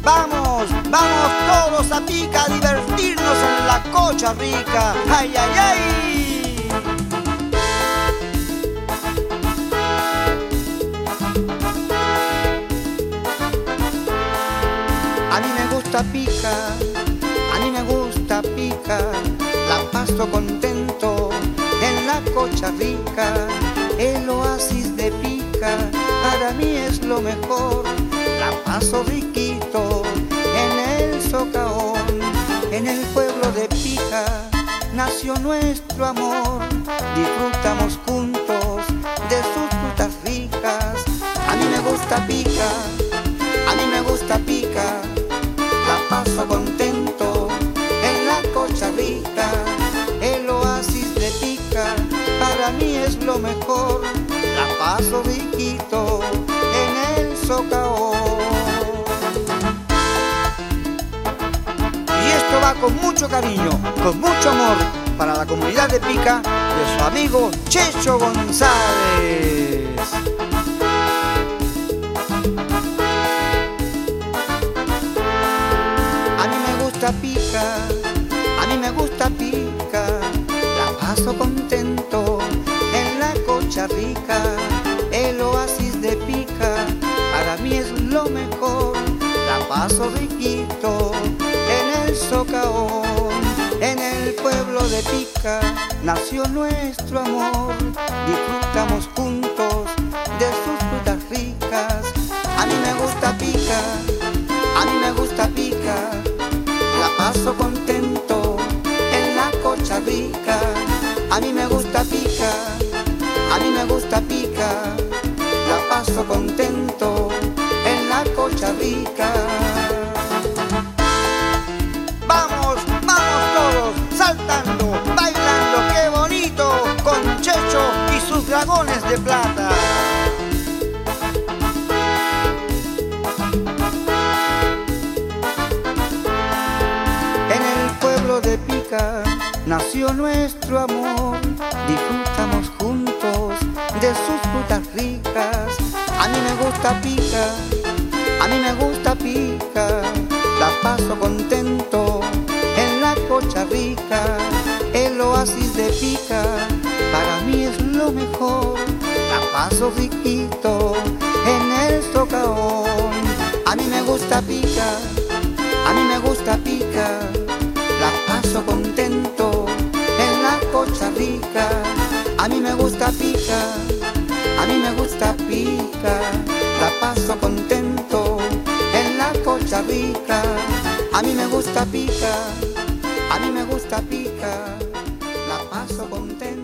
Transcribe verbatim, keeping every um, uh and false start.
Vamos, vamos todos a Pica a divertirnos en la Cocha Rica. ¡Ay, ay, ay! A mí me gusta Pica, a mí me gusta Pica, la paso contento en la Cocha Rica. El oasis de Pica para mí es lo mejor, la paso riquito en el Socaón. En el pueblo de Pica nació nuestro amor, disfrutamos juntos de sus frutas ricas. A mí me gusta Pica, a mí me gusta Pica, la paso contento en la Cocha Rica. El oasis de Pica para mí es lo mejor, la paso riquito en el Socaón. Y esto va con mucho cariño, con mucho amor para la comunidad de Pica de su amigo Checho González. A mí me gusta Pica, a mí me gusta Pica, la paso contento en la Cocha Rica. El oasis de Pica para mí es lo mejor, la paso riquito en el Socaón. En el pueblo de Pica nació nuestro amor, disfrutamos juntos de sus frutas ricas. A mí me gusta Pica, a mí me gusta Pica, la paso contento en la Cocha Rica. A mí me gusta Pica, a mí me gusta Pica, la paso contento en la Cocha Rica. Vamos, vamos todos, saltando, bailando, qué bonito, con Checho y sus dragones de plata. En el pueblo de Pica nació nuestro amor, disfrutamos juntos de sus frutas ricas. A mí me gusta Pica, a mí me gusta Pica, la paso contento en la Cocha Rica. El oasis de Pica para mí es lo mejor, la paso riquito en el Socaón. A mí me gusta Pica, a mí me gusta Pica, la paso contento en la Cocha Rica. A mí me gusta Pica, a mí me gusta Pica, la paso contento en la Cocha Rica. A mí me gusta Pica, a mí me gusta Pica, la paso contento.